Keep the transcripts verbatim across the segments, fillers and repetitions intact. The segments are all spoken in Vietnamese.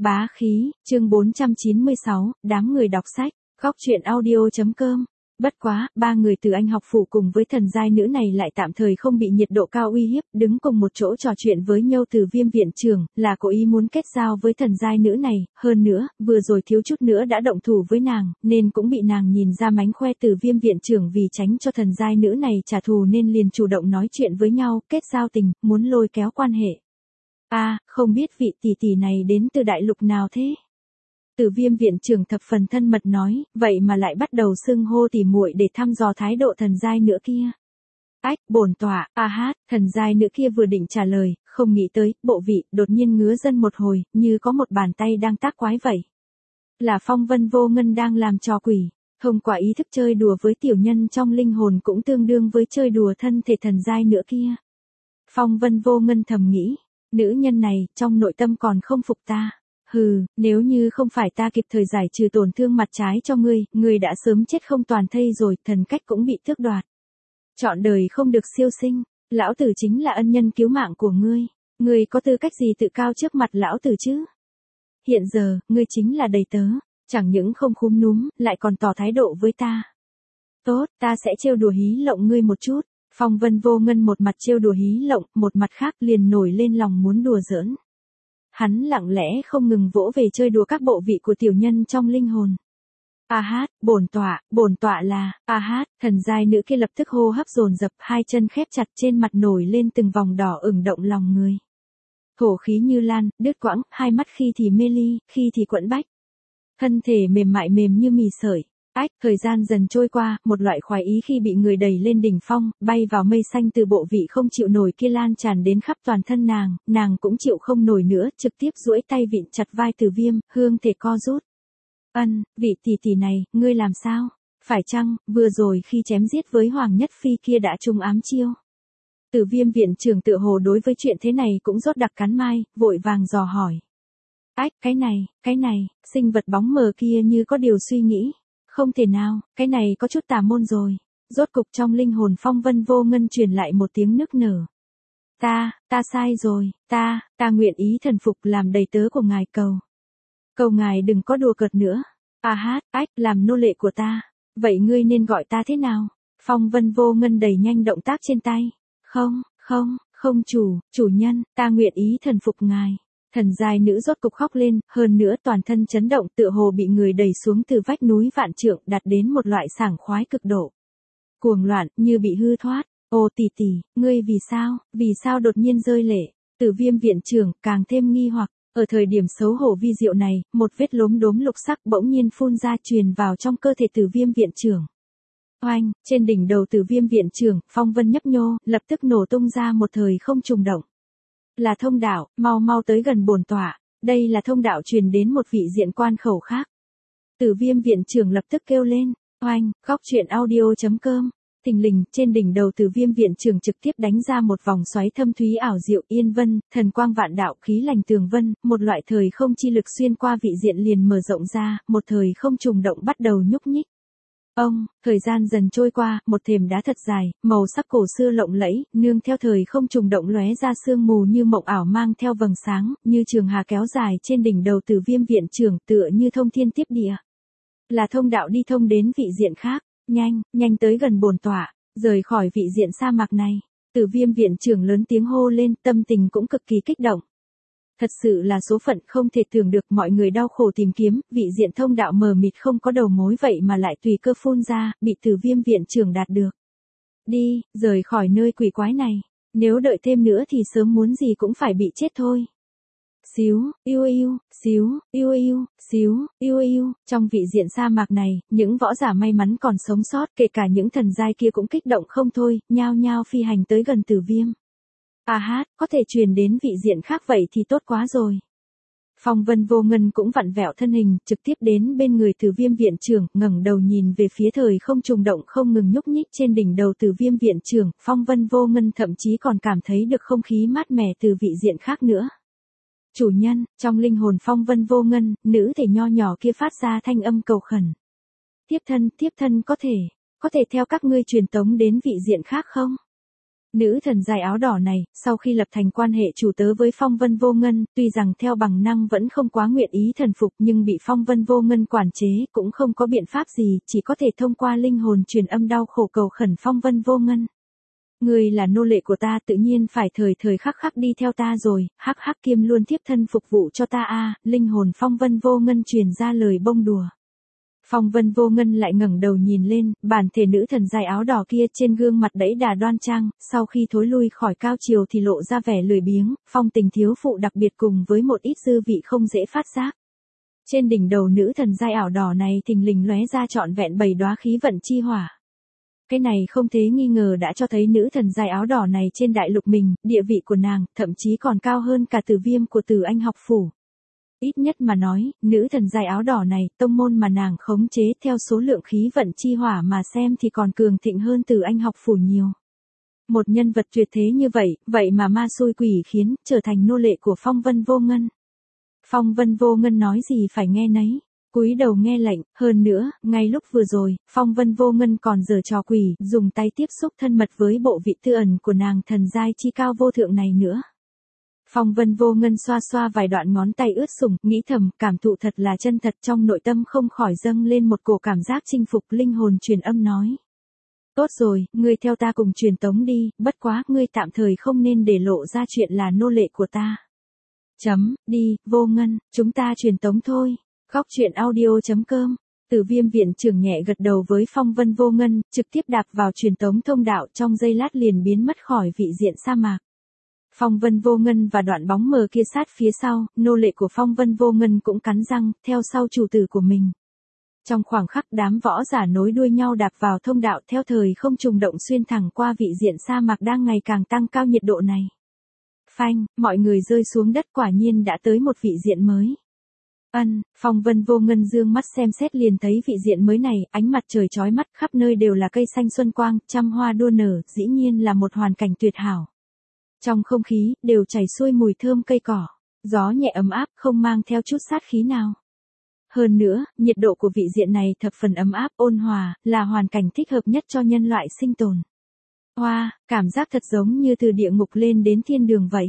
Bá khí, chương bốn trăm chín mươi sáu, đám người đọc sách, góc truyện audio.com. Bất quá, ba người từ anh học phụ cùng với thần giai nữ này lại tạm thời không bị nhiệt độ cao uy hiếp, đứng cùng một chỗ trò chuyện với nhau từ Viêm viện trưởng, là cố ý muốn kết giao với thần giai nữ này, hơn nữa, vừa rồi thiếu chút nữa đã động thủ với nàng, nên cũng bị nàng nhìn ra mánh khoe từ Viêm viện trưởng vì tránh cho thần giai nữ này trả thù nên liền chủ động nói chuyện với nhau, kết giao tình, muốn lôi kéo quan hệ. A, à, không biết vị tỷ tỷ này đến từ đại lục nào thế? Từ Viêm viện trưởng thập phần thân mật nói, vậy mà lại bắt đầu xưng hô tỉ muội để thăm dò thái độ thần giai nữa kia. Ách, bổn tọa, a hát, thần giai nữ kia vừa định trả lời, không nghĩ tới, bộ vị, đột nhiên ngứa dân một hồi, như có một bàn tay đang tác quái vậy. Là Phong Vân Vô Ngân đang làm trò quỷ, thông qua ý thức chơi đùa với tiểu nhân trong linh hồn cũng tương đương với chơi đùa thân thể thần giai nữ kia. Phong Vân Vô Ngân thầm nghĩ, nữ nhân này, trong nội tâm còn không phục ta. Hừ, nếu như không phải ta kịp thời giải trừ tổn thương mặt trái cho ngươi, ngươi đã sớm chết không toàn thây rồi, thần cách cũng bị tước đoạt. Chọn đời không được siêu sinh, lão tử chính là ân nhân cứu mạng của ngươi, ngươi có tư cách gì tự cao trước mặt lão tử chứ? Hiện giờ, ngươi chính là đầy tớ, chẳng những không khúm núm, lại còn tỏ thái độ với ta. Tốt, ta sẽ trêu đùa hí lộng ngươi một chút. Phong Vân Vô Ngân một mặt trêu đùa hí lộng, một mặt khác liền nổi lên lòng muốn đùa giỡn. Hắn lặng lẽ không ngừng vỗ về chơi đùa các bộ vị của tiểu nhân trong linh hồn. A hát, bổn tọa, bổn tọa là, a hát, thần giai nữ kia lập tức hô hấp dồn dập, hai chân khép chặt trên mặt nổi lên từng vòng đỏ ửng động lòng người. Thổ khí như lan, đứt quãng, hai mắt khi thì mê ly, khi thì quẫn bách. Thân thể mềm mại mềm như mì sợi. Ách, thời gian dần trôi qua, một loại khoái ý khi bị người đẩy lên đỉnh phong, bay vào mây xanh từ bộ vị không chịu nổi kia lan tràn đến khắp toàn thân nàng, nàng cũng chịu không nổi nữa, trực tiếp duỗi tay vịn chặt vai Từ Viêm, hương thể co rút. Ân, vị tỷ tỷ này, ngươi làm sao? Phải chăng, vừa rồi khi chém giết với Hoàng Nhất Phi kia đã trúng ám chiêu? Từ Viêm viện trưởng tự hồ đối với chuyện thế này cũng rốt đặc cắn mai, vội vàng dò hỏi. Ách, cái này, cái này, sinh vật bóng mờ kia như có điều suy nghĩ. Không thể nào, cái này có chút tà môn rồi. Rốt cục trong linh hồn Phong Vân Vô Ngân truyền lại một tiếng nức nở. Ta, ta sai rồi, ta, ta nguyện ý thần phục làm đầy tớ của ngài cầu. Cầu ngài đừng có đùa cợt nữa. A hát, ách, làm nô lệ của ta. Vậy ngươi nên gọi ta thế nào? Phong Vân Vô Ngân đẩy nhanh động tác trên tay. Không, không, không chủ, chủ nhân, ta nguyện ý thần phục ngài. Thần giai nữ rốt cục khóc lên, hơn nữa toàn thân chấn động tựa hồ bị người đẩy xuống từ vách núi vạn trượng đạt đến một loại sảng khoái cực độ. Cuồng loạn, như bị hư thoát. Ô tỷ tỷ, ngươi vì sao, vì sao đột nhiên rơi lệ? Từ Viêm viện trưởng càng thêm nghi hoặc, ở thời điểm xấu hổ vi diệu này, một vết lốm đốm lục sắc bỗng nhiên phun ra truyền vào trong cơ thể Từ Viêm viện trưởng. Oanh, trên đỉnh đầu Từ Viêm viện trưởng, phong vân nhấp nhô, lập tức nổ tung ra một thời không trùng động. Là thông đạo, mau mau tới gần bổn tọa, đây là thông đạo truyền đến một vị diện quan khẩu khác. Từ Viêm viện trưởng lập tức kêu lên, oanh, góc truyện audio.com. Thình lình, trên đỉnh đầu Từ Viêm viện trưởng trực tiếp đánh ra một vòng xoáy thâm thúy ảo diệu yên vân, thần quang vạn đạo, khí lành tường vân, một loại thời không chi lực xuyên qua vị diện liền mở rộng ra, một thời không trùng động bắt đầu nhúc nhích. Ông, thời gian dần trôi qua, một thềm đá thật dài, màu sắc cổ xưa lộng lẫy, nương theo thời không trùng động lóe ra sương mù như mộng ảo mang theo vầng sáng, như trường hà kéo dài trên đỉnh đầu Từ Viêm viện trưởng tựa như thông thiên tiếp địa. Là thông đạo đi thông đến vị diện khác, nhanh, nhanh tới gần bổn tọa, rời khỏi vị diện sa mạc này. Từ Viêm viện trưởng lớn tiếng hô lên, tâm tình cũng cực kỳ kích động. Thật sự là số phận không thể tưởng được, mọi người đau khổ tìm kiếm, vị diện thông đạo mờ mịt không có đầu mối vậy mà lại tùy cơ phun ra, bị Từ Viêm viện trưởng đạt được. Đi, rời khỏi nơi quỷ quái này, nếu đợi thêm nữa thì sớm muốn gì cũng phải bị chết thôi. Xíu, yêu yêu, xíu, yêu yêu, xíu, yêu yêu, trong vị diện sa mạc này, những võ giả may mắn còn sống sót, kể cả những thần giai kia cũng kích động không thôi, nhao nhao phi hành tới gần Từ Viêm. A hát, có thể truyền đến vị diện khác vậy thì tốt quá rồi. Phong Vân Vô Ngân cũng vặn vẹo thân hình, trực tiếp đến bên người Từ Viêm viện trưởng, ngẩng đầu nhìn về phía thời không trùng động không ngừng nhúc nhích trên đỉnh đầu Từ Viêm viện trưởng, Phong Vân Vô Ngân thậm chí còn cảm thấy được không khí mát mẻ từ vị diện khác nữa. Chủ nhân, trong linh hồn Phong Vân Vô Ngân, nữ thể nho nhỏ kia phát ra thanh âm cầu khẩn. Tiếp thân, tiếp thân có thể, có thể theo các ngươi truyền tống đến vị diện khác không? Nữ thần dài áo đỏ này, sau khi lập thành quan hệ chủ tớ với Phong Vân Vô Ngân, tuy rằng theo bằng năng vẫn không quá nguyện ý thần phục nhưng bị Phong Vân Vô Ngân quản chế cũng không có biện pháp gì, chỉ có thể thông qua linh hồn truyền âm đau khổ cầu khẩn Phong Vân Vô Ngân. Ngươi là nô lệ của ta tự nhiên phải thời thời khắc khắc đi theo ta rồi, hắc hắc kiêm luôn tiếp thân phục vụ cho ta a. Linh hồn Phong Vân Vô Ngân truyền ra lời bông đùa. Phong Vân Vô Ngân lại ngẩng đầu nhìn lên, bản thể nữ thần dài áo đỏ kia trên gương mặt đẫy đà đoan trang, sau khi thối lui khỏi cao triều thì lộ ra vẻ lười biếng, phong tình thiếu phụ đặc biệt cùng với một ít dư vị không dễ phát giác. Trên đỉnh đầu nữ thần dài ảo đỏ này thình lình lóe ra trọn vẹn bảy đóa khí vận chi hỏa. Cái này không thế nghi ngờ đã cho thấy nữ thần dài áo đỏ này trên đại lục mình, địa vị của nàng, thậm chí còn cao hơn cả Tử Viêm của Tử Anh học phủ. Ít nhất mà nói, nữ thần dài áo đỏ này, tông môn mà nàng khống chế theo số lượng khí vận chi hỏa mà xem thì còn cường thịnh hơn Tử Anh học phủ nhiều. Một nhân vật tuyệt thế như vậy, vậy mà ma xui quỷ khiến, trở thành nô lệ của Phong Vân Vô Ngân. Phong Vân Vô Ngân nói gì phải nghe nấy. Cúi đầu nghe lệnh, hơn nữa, ngay lúc vừa rồi, Phong Vân Vô Ngân còn giở trò quỷ, dùng tay tiếp xúc thân mật với bộ vị tư ẩn của nàng thần giai chi cao vô thượng này nữa. Phong Vân Vô Ngân xoa xoa vài đoạn ngón tay ướt sũng, nghĩ thầm, cảm thụ thật là chân thật, trong nội tâm không khỏi dâng lên một cổ cảm giác chinh phục. Linh hồn truyền âm nói. Tốt rồi, ngươi theo ta cùng truyền tống đi, bất quá, ngươi tạm thời không nên để lộ ra chuyện là nô lệ của ta. Chấm, đi, Vô Ngân, chúng ta truyền tống thôi. Khóc chuyện audio chấm com. Tử Viêm viện trưởng nhẹ gật đầu với Phong Vân Vô Ngân, trực tiếp đạp vào truyền tống thông đạo, trong giây lát liền biến mất khỏi vị diện sa mạc. Phong Vân Vô Ngân và đoạn bóng mờ kia sát phía sau, nô lệ của Phong Vân Vô Ngân cũng cắn răng, theo sau chủ tử của mình. Trong khoảng khắc đám võ giả nối đuôi nhau đạp vào thông đạo theo thời không trùng động xuyên thẳng qua vị diện sa mạc đang ngày càng tăng cao nhiệt độ này. Phanh, mọi người rơi xuống đất, quả nhiên đã tới một vị diện mới. Ân, Phong Vân Vô Ngân dương mắt xem xét liền thấy vị diện mới này, ánh mặt trời chói mắt, khắp nơi đều là cây xanh xuân quang, trăm hoa đua nở, dĩ nhiên là một hoàn cảnh tuyệt hảo. Trong không khí, đều chảy xuôi mùi thơm cây cỏ, gió nhẹ ấm áp, không mang theo chút sát khí nào. Hơn nữa, nhiệt độ của vị diện này thập phần ấm áp, ôn hòa, là hoàn cảnh thích hợp nhất cho nhân loại sinh tồn. Hoa, cảm giác thật giống như từ địa ngục lên đến thiên đường vậy.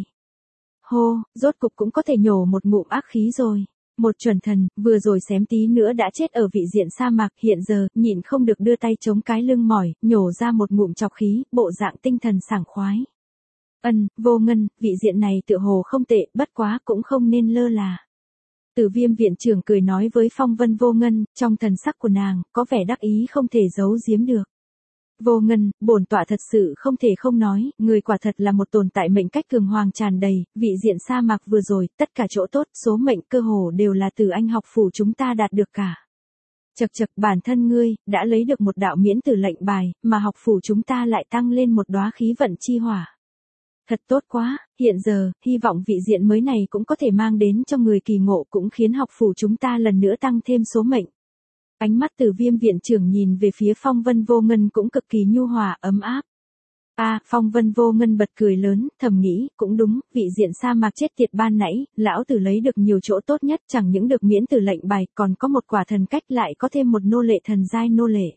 Hô, rốt cục cũng có thể nhổ một ngụm ác khí rồi. Một chuẩn thần, vừa rồi xém tí nữa đã chết ở vị diện sa mạc, hiện giờ, nhịn không được đưa tay chống cái lưng mỏi, nhổ ra một ngụm chọc khí, bộ dạng tinh thần sảng khoái. Ân, Vô Ngân, vị diện này tựa hồ không tệ, bất quá cũng không nên lơ là. Tử Viêm viện trưởng cười nói với Phong Vân Vô Ngân, trong thần sắc của nàng, có vẻ đắc ý không thể giấu giếm được. Vô Ngân, bổn tọa thật sự không thể không nói, người quả thật là một tồn tại mệnh cách cường hoàng tràn đầy, vị diện sa mạc vừa rồi, tất cả chỗ tốt, số mệnh cơ hồ đều là từ anh học phủ chúng ta đạt được cả. Chật chật, bản thân ngươi, đã lấy được một đạo miễn tử lệnh bài, mà học phủ chúng ta lại tăng lên một đóa khí vận chi hỏa. Thật tốt quá, hiện giờ, hy vọng vị diện mới này cũng có thể mang đến cho người kỳ ngộ, cũng khiến học phủ chúng ta lần nữa tăng thêm số mệnh. Ánh mắt Tử Viêm viện trưởng nhìn về phía Phong Vân Vô Ngân cũng cực kỳ nhu hòa, ấm áp. A, à, Phong Vân Vô Ngân bật cười lớn, thầm nghĩ, cũng đúng, vị diện sa mạc chết tiệt ban nãy, lão tử lấy được nhiều chỗ tốt nhất, chẳng những được miễn tử lệnh bài, còn có một quả thần cách, lại có thêm một nô lệ thần giai nô lệ.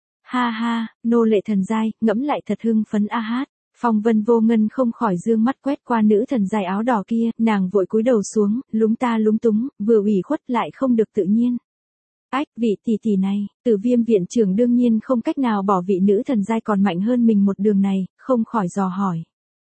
Ha ha, nô lệ thần giai, ngẫm lại thật hưng phấn a hát. Phong Vân Vô Ngân không khỏi dương mắt quét qua nữ thần dài áo đỏ kia, nàng vội cúi đầu xuống, lúng ta lúng túng, vừa ủy khuất lại không được tự nhiên. Ách, vị tỷ tỷ này, Tử Viêm viện trưởng đương nhiên không cách nào bỏ vị nữ thần giai còn mạnh hơn mình một đường này, không khỏi dò hỏi.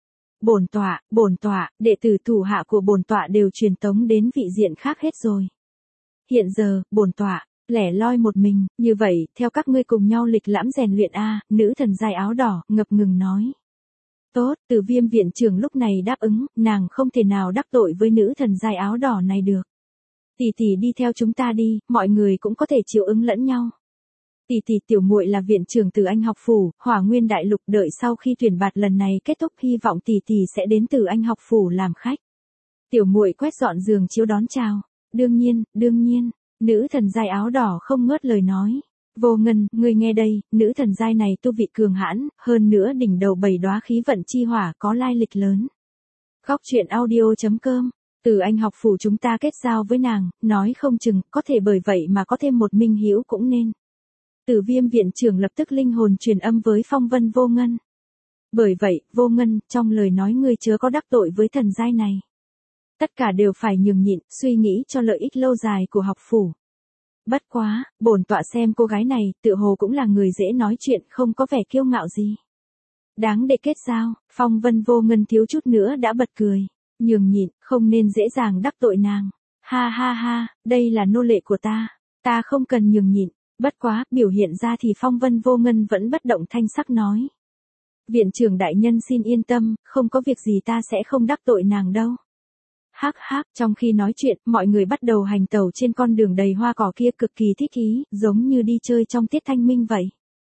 Bổn tọa, bổn tọa, đệ tử thủ hạ của bổn tọa đều truyền tống đến vị diện khác hết rồi. Hiện giờ, bổn tọa lẻ loi một mình, như vậy, theo các ngươi cùng nhau lịch lãm rèn luyện a, nữ thần giai áo đỏ ngập ngừng nói. Tốt, Tử Viêm viện trưởng lúc này đáp ứng, nàng không thể nào đắc tội với nữ thần giai áo đỏ này được. Tỷ tỷ đi theo chúng ta đi, mọi người cũng có thể chịu ứng lẫn nhau. Tỷ tỷ tiểu muội là viện trưởng Từ Anh học phủ, Hỏa Nguyên đại lục, đợi sau khi tuyển bạt lần này kết thúc hy vọng tỷ tỷ sẽ đến Từ Anh học phủ làm khách. Tiểu muội quét dọn giường chiếu đón chào. Đương nhiên, đương nhiên, nữ thần giai áo đỏ không ngớt lời nói. Vô Ngân, ngươi nghe đây, nữ thần giai này tu vị cường hãn, hơn nữa đỉnh đầu bảy đóa khí vận chi hỏa có lai lịch lớn. Khóc chuyện audio chấm com. Từ Anh học phủ chúng ta kết giao với nàng, nói không chừng, có thể bởi vậy mà có thêm một minh hữu cũng nên. Tử Viêm viện trưởng lập tức linh hồn truyền âm với Phong Vân Vô Ngân. Bởi vậy, Vô Ngân, trong lời nói ngươi chớ có đắc tội với thần giai này. Tất cả đều phải nhường nhịn, suy nghĩ cho lợi ích lâu dài của học phủ. Bất quá, bổn tọa xem cô gái này, tựa hồ cũng là người dễ nói chuyện, không có vẻ kiêu ngạo gì. Đáng để kết giao, Phong Vân Vô Ngân thiếu chút nữa đã bật cười. Nhường nhịn, không nên dễ dàng đắc tội nàng. Ha ha ha, đây là nô lệ của ta. Ta không cần nhường nhịn. Bất quá, biểu hiện ra thì Phong Vân Vô Ngân vẫn bất động thanh sắc nói. Viện trưởng đại nhân xin yên tâm, không có việc gì ta sẽ không đắc tội nàng đâu. Hắc hắc, trong khi nói chuyện, mọi người bắt đầu hành tẩu trên con đường đầy hoa cỏ kia cực kỳ thích ý, giống như đi chơi trong tiết thanh minh vậy.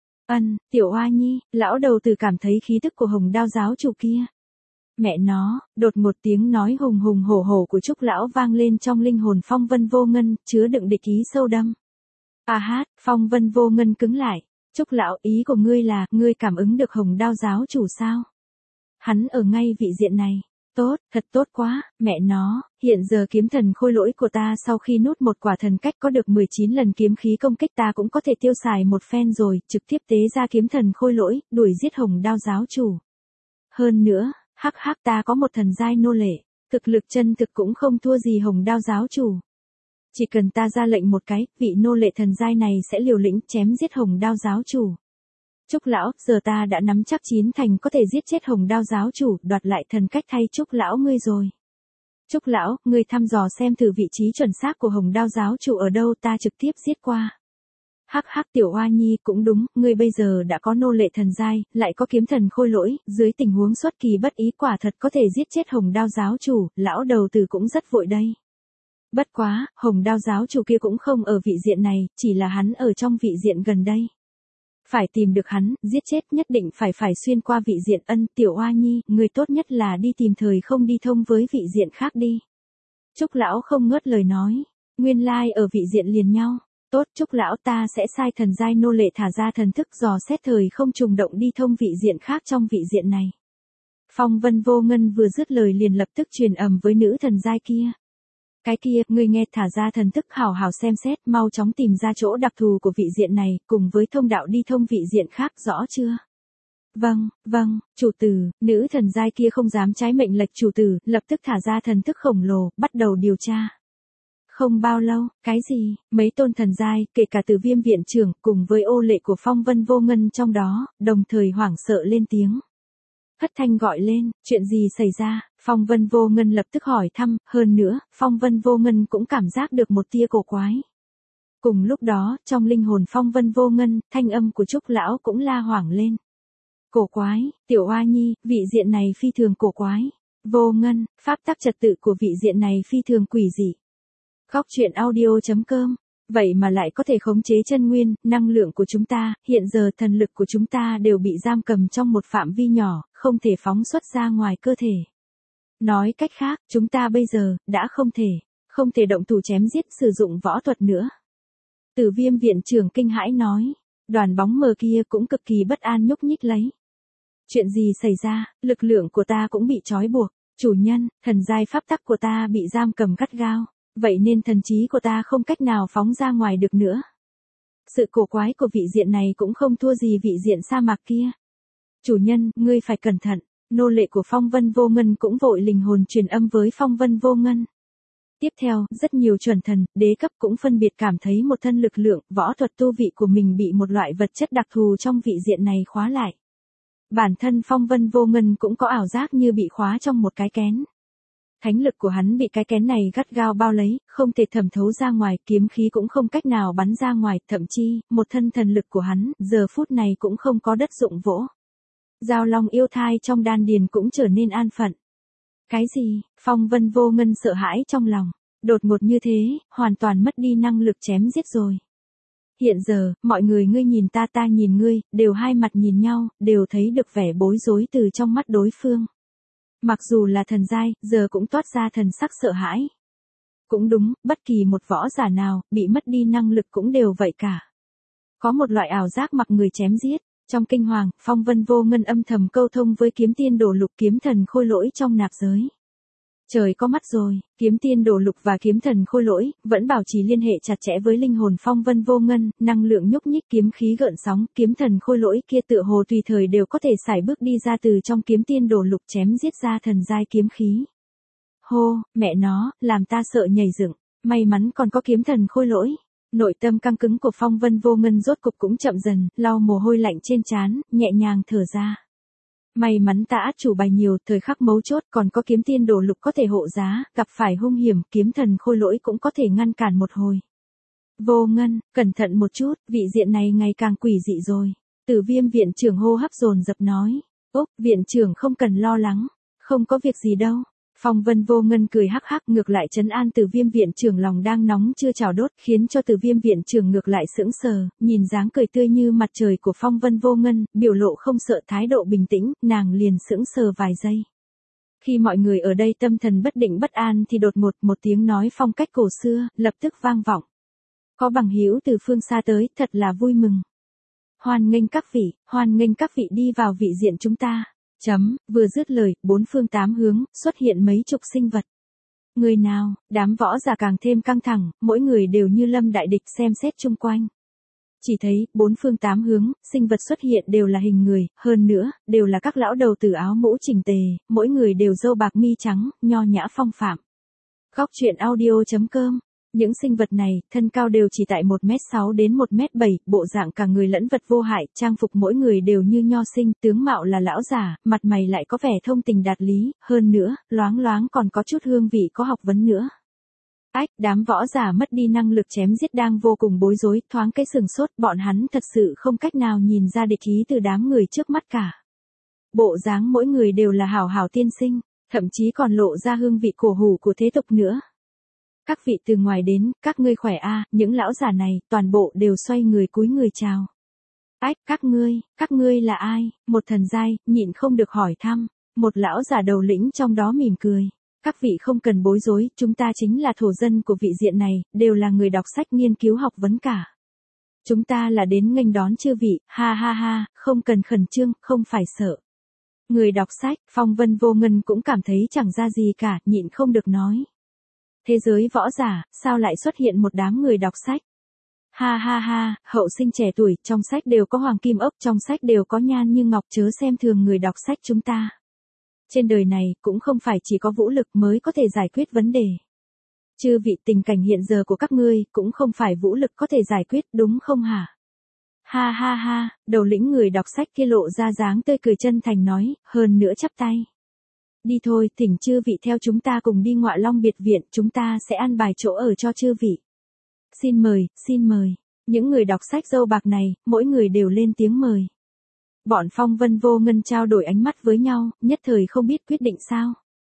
Ân, tiểu oa nhi, lão đầu tử cảm thấy khí tức của Hồng Đao giáo chủ kia. Mẹ nó, đột một tiếng nói hùng hùng hổ hổ của Trúc lão vang lên trong linh hồn Phong Vân Vô Ngân, chứa đựng địch ý sâu đậm. À hát, Phong Vân Vô Ngân cứng lại. Trúc lão, ý của ngươi là, ngươi cảm ứng được Hồng Đao giáo chủ sao? Hắn ở ngay vị diện này. Tốt, thật tốt quá, mẹ nó, hiện giờ kiếm thần khôi lỗi của ta sau khi nút một quả thần cách có được mười chín lần kiếm khí công kích ta cũng có thể tiêu xài một phen rồi, trực tiếp tế ra kiếm thần khôi lỗi, đuổi giết Hồng Đao giáo chủ. Hơn nữa, hắc hắc ta có một thần giai nô lệ, thực lực chân thực cũng không thua gì Hồng Đao giáo chủ. Chỉ cần ta ra lệnh một cái, vị nô lệ thần giai này sẽ liều lĩnh chém giết Hồng Đao giáo chủ. Trúc lão, giờ ta đã nắm chắc chín thành có thể giết chết Hồng Đao giáo chủ, đoạt lại thần cách thay Trúc lão ngươi rồi. Trúc lão, ngươi thăm dò xem thử vị trí chuẩn xác của Hồng Đao giáo chủ ở đâu, ta trực tiếp giết qua. Hắc hắc tiểu oa nhi, cũng đúng, ngươi bây giờ đã có nô lệ thần giai, lại có kiếm thần khôi lỗi, dưới tình huống xuất kỳ bất ý quả thật có thể giết chết Hồng Đao giáo chủ, lão đầu tử cũng rất vội đây. Bất quá, Hồng Đao giáo chủ kia cũng không ở vị diện này, chỉ là hắn ở trong vị diện gần đây. Phải tìm được hắn, giết chết nhất định phải phải xuyên qua vị diện. Ân, tiểu oa nhi, người tốt nhất là đi tìm thời không đi thông với vị diện khác đi. Trúc lão không ngớt lời nói, nguyên lai ở vị diện liền nhau. Tốt, Trúc lão ta sẽ sai thần giai nô lệ thả ra thần thức dò xét thời không trùng động đi thông vị diện khác trong vị diện này. Phong Vân Vô Ngân vừa dứt lời liền lập tức truyền ầm với nữ thần giai kia. Cái kia, ngươi nghe thả ra thần thức hào hào xem xét, mau chóng tìm ra chỗ đặc thù của vị diện này, cùng với thông đạo đi thông vị diện khác, rõ chưa? Vâng, vâng, chủ tử, nữ thần giai kia không dám trái mệnh lệnh chủ tử, lập tức thả ra thần thức khổng lồ, bắt đầu điều tra. Không bao lâu, cái gì, mấy tôn thần giai, kể cả Từ Viêm viện trưởng, cùng với ô lệ của Phong Vân Vô Ngân trong đó, đồng thời hoảng sợ lên tiếng. Hất thanh gọi lên, chuyện gì xảy ra, Phong Vân Vô Ngân lập tức hỏi thăm, hơn nữa, Phong Vân Vô Ngân cũng cảm giác được một tia cổ quái. Cùng lúc đó, trong linh hồn Phong Vân Vô Ngân, thanh âm của Trúc lão cũng la hoảng lên. Cổ quái, tiểu oa nhi, vị diện này phi thường cổ quái. Vô Ngân, pháp tắc trật tự của vị diện này phi thường quỷ dị. Góc truyện audio chấm com. Vậy mà lại có thể khống chế chân nguyên, năng lượng của chúng ta, hiện giờ thần lực của chúng ta đều bị giam cầm trong một phạm vi nhỏ, không thể phóng xuất ra ngoài cơ thể. Nói cách khác, chúng ta bây giờ, đã không thể, không thể động thủ chém giết sử dụng võ thuật nữa. Từ Viêm viện trưởng kinh hãi nói, đoàn bóng mờ kia cũng cực kỳ bất an nhúc nhích lấy. Chuyện gì xảy ra, lực lượng của ta cũng bị trói buộc, chủ nhân, thần giai pháp tắc của ta bị giam cầm gắt gao. Vậy nên thần trí của ta không cách nào phóng ra ngoài được nữa. Sự cổ quái của vị diện này cũng không thua gì vị diện sa mạc kia. Chủ nhân, ngươi phải cẩn thận. Nô lệ của Phong Vân Vô Ngân cũng vội linh hồn truyền âm với Phong Vân Vô Ngân. Tiếp theo, rất nhiều chuẩn thần, đế cấp cũng phân biệt cảm thấy một thân lực lượng, võ thuật tu vị của mình bị một loại vật chất đặc thù trong vị diện này khóa lại. Bản thân Phong Vân Vô Ngân cũng có ảo giác như bị khóa trong một cái kén. Thánh lực của hắn bị cái kén này gắt gao bao lấy, không thể thẩm thấu ra ngoài, kiếm khí cũng không cách nào bắn ra ngoài, thậm chi, một thân thần lực của hắn, giờ phút này cũng không có đất dụng vỗ. Giao long yêu thai trong đan điền cũng trở nên an phận. Cái gì, Phong Vân Vô Ngân sợ hãi trong lòng, đột ngột như thế, hoàn toàn mất đi năng lực chém giết rồi. Hiện giờ, mọi người ngươi nhìn ta ta nhìn ngươi, đều hai mặt nhìn nhau, đều thấy được vẻ bối rối từ trong mắt đối phương. Mặc dù là thần giai, giờ cũng toát ra thần sắc sợ hãi. Cũng đúng, bất kỳ một võ giả nào, bị mất đi năng lực cũng đều vậy cả. Có một loại ảo giác mặc người chém giết. Trong kinh hoàng, Phong Vân Vô Ngân âm thầm câu thông với kiếm tiên đổ lục kiếm thần khôi lỗi trong nạp giới. Trời có mắt rồi, Kiếm Tiên Đồ Lục và Kiếm Thần Khôi Lỗi vẫn bảo trì liên hệ chặt chẽ với linh hồn Phong Vân Vô Ngân, năng lượng nhúc nhích kiếm khí gợn sóng, Kiếm Thần Khôi Lỗi kia tựa hồ tùy thời đều có thể sải bước đi ra từ trong Kiếm Tiên Đồ Lục chém giết ra thần giai kiếm khí. Hô, mẹ nó, làm ta sợ nhảy dựng, may mắn còn có Kiếm Thần Khôi Lỗi. Nội tâm căng cứng của Phong Vân Vô Ngân rốt cục cũng chậm dần, lau mồ hôi lạnh trên trán, nhẹ nhàng thở ra. May mắn ta át chủ bài nhiều, thời khắc mấu chốt còn có Kiếm Tiên Đồ Lục có thể hộ giá, gặp phải hung hiểm, Kiếm Thần Khôi Lỗi cũng có thể ngăn cản một hồi. Vô Ngân, cẩn thận một chút, vị diện này ngày càng quỷ dị rồi. Tử Viêm viện trưởng hô hấp dồn dập nói. Úc, viện trưởng không cần lo lắng, không có việc gì đâu. Phong Vân Vô Ngân cười hắc hắc, ngược lại trấn an Tử Viêm viện trưởng lòng đang nóng chưa chảo đốt, khiến cho Tử Viêm viện trưởng ngược lại sững sờ, nhìn dáng cười tươi như mặt trời của Phong Vân Vô Ngân, biểu lộ không sợ, thái độ bình tĩnh, nàng liền sững sờ vài giây. Khi mọi người ở đây tâm thần bất định bất an thì đột ngột một tiếng nói phong cách cổ xưa, lập tức vang vọng. Có bằng hữu từ phương xa tới, thật là vui mừng. Hoan nghênh các vị, hoan nghênh các vị đi vào vị diện chúng ta. Chấm, vừa dứt lời, bốn phương tám hướng, xuất hiện mấy chục sinh vật. Người nào, đám võ giả càng thêm căng thẳng, mỗi người đều như lâm đại địch xem xét chung quanh. Chỉ thấy, bốn phương tám hướng, sinh vật xuất hiện đều là hình người, hơn nữa, đều là các lão đầu tử áo mũ chỉnh tề, mỗi người đều râu bạc mi trắng, nho nhã phong phạm. Góc truyện audio chấm com. Những sinh vật này, thân cao đều chỉ tại một mét sáu đến một mét bảy, bộ dạng cả người lẫn vật vô hại, trang phục mỗi người đều như nho sinh, tướng mạo là lão già, mặt mày lại có vẻ thông tình đạt lý, hơn nữa, loáng loáng còn có chút hương vị có học vấn nữa. Ách, đám võ giả mất đi năng lực chém giết đang vô cùng bối rối, thoáng cái sừng sốt, bọn hắn thật sự không cách nào nhìn ra địch ý từ đám người trước mắt cả. Bộ dáng mỗi người đều là hảo hảo tiên sinh, thậm chí còn lộ ra hương vị cổ hủ của thế tục nữa. Các vị từ ngoài đến, các ngươi khỏe a, à, những lão giả này, toàn bộ đều xoay người cúi người chào. Ách, các ngươi, các ngươi là ai? Một thần giai, nhịn không được hỏi thăm, một lão giả đầu lĩnh trong đó mỉm cười. Các vị không cần bối rối, chúng ta chính là thổ dân của vị diện này, đều là người đọc sách nghiên cứu học vấn cả. Chúng ta là đến nghênh đón chư vị, ha ha ha, không cần khẩn trương, không phải sợ. Người đọc sách, Phong Vân Vô Ngân cũng cảm thấy chẳng ra gì cả, nhịn không được nói. Thế giới võ giả, sao lại xuất hiện một đám người đọc sách? Ha ha ha, hậu sinh trẻ tuổi, trong sách đều có hoàng kim ốc, trong sách đều có nhan như ngọc, chớ xem thường người đọc sách chúng ta. Trên đời này, cũng không phải chỉ có vũ lực mới có thể giải quyết vấn đề. Chư vị, tình cảnh hiện giờ của các ngươi, cũng không phải vũ lực có thể giải quyết, đúng không hả? Ha ha ha, đầu lĩnh người đọc sách kia lộ ra dáng tươi cười chân thành nói, hơn nữa chắp tay. Đi thôi, thỉnh chư vị theo chúng ta cùng đi Ngọa Long biệt viện, chúng ta sẽ an bài chỗ ở cho chư vị. Xin mời, xin mời. Những người đọc sách râu bạc này, mỗi người đều lên tiếng mời. Bọn Phong Vân Vô Ngân trao đổi ánh mắt với nhau, nhất thời không biết quyết định sao.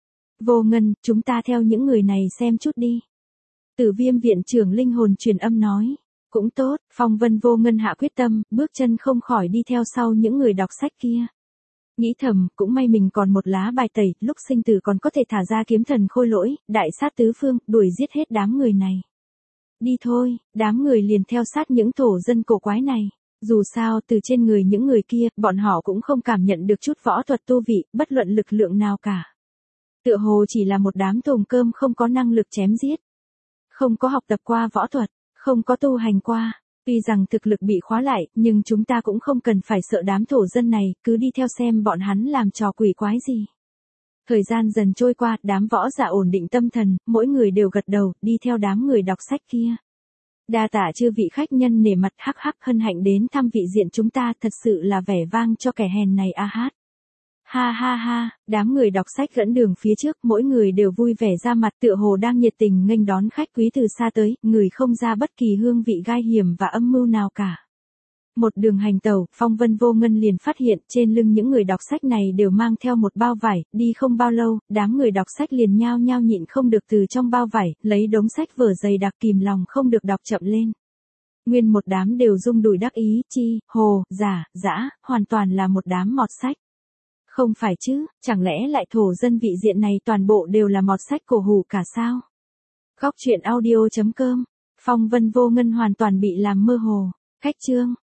Vô Ngân, chúng ta theo những người này xem chút đi. Tử Viêm viện trưởng linh hồn truyền âm nói. Cũng tốt, Phong Vân Vô Ngân hạ quyết tâm, bước chân không khỏi đi theo sau những người đọc sách kia. Nghĩ thầm, cũng may mình còn một lá bài tẩy, lúc sinh tử còn có thể thả ra Kiếm Thần Khôi Lỗi, đại sát tứ phương, đuổi giết hết đám người này. Đi thôi, đám người liền theo sát những thổ dân cổ quái này. Dù sao, từ trên người những người kia, bọn họ cũng không cảm nhận được chút võ thuật tu vị, bất luận lực lượng nào cả. Tựa hồ chỉ là một đám thùng cơm không có năng lực chém giết. Không có học tập qua võ thuật, không có tu hành qua. Tuy rằng thực lực bị khóa lại, nhưng chúng ta cũng không cần phải sợ đám thổ dân này, cứ đi theo xem bọn hắn làm trò quỷ quái gì. Thời gian dần trôi qua, đám võ giả ổn định tâm thần, mỗi người đều gật đầu, đi theo đám người đọc sách kia. Đa tạ chư vị khách nhân nể mặt, hắc hắc, hân hạnh đến thăm vị diện chúng ta, thật sự là vẻ vang cho kẻ hèn này a hát. Ha ha ha, đám người đọc sách dẫn đường phía trước, mỗi người đều vui vẻ ra mặt, tựa hồ đang nhiệt tình nghênh đón khách quý từ xa tới, người không ra bất kỳ hương vị gai hiểm và âm mưu nào cả. Một đường hành tàu, Phong Vân Vô Ngân liền phát hiện, trên lưng những người đọc sách này đều mang theo một bao vải, đi không bao lâu, đám người đọc sách liền nhao nhao nhịn không được từ trong bao vải, lấy đống sách vở dày đặc kìm lòng không được đọc chậm lên. Nguyên một đám đều rung đùi đắc ý, chi, hồ, giả, dã, hoàn toàn là một đám mọt sách. Không phải chứ, chẳng lẽ lại thổ dân vị diện này toàn bộ đều là mọt sách cổ hủ cả sao? Góc truyện audio chấm com, Phong Vân Vô Ngân hoàn toàn bị làm mơ hồ. Cách chương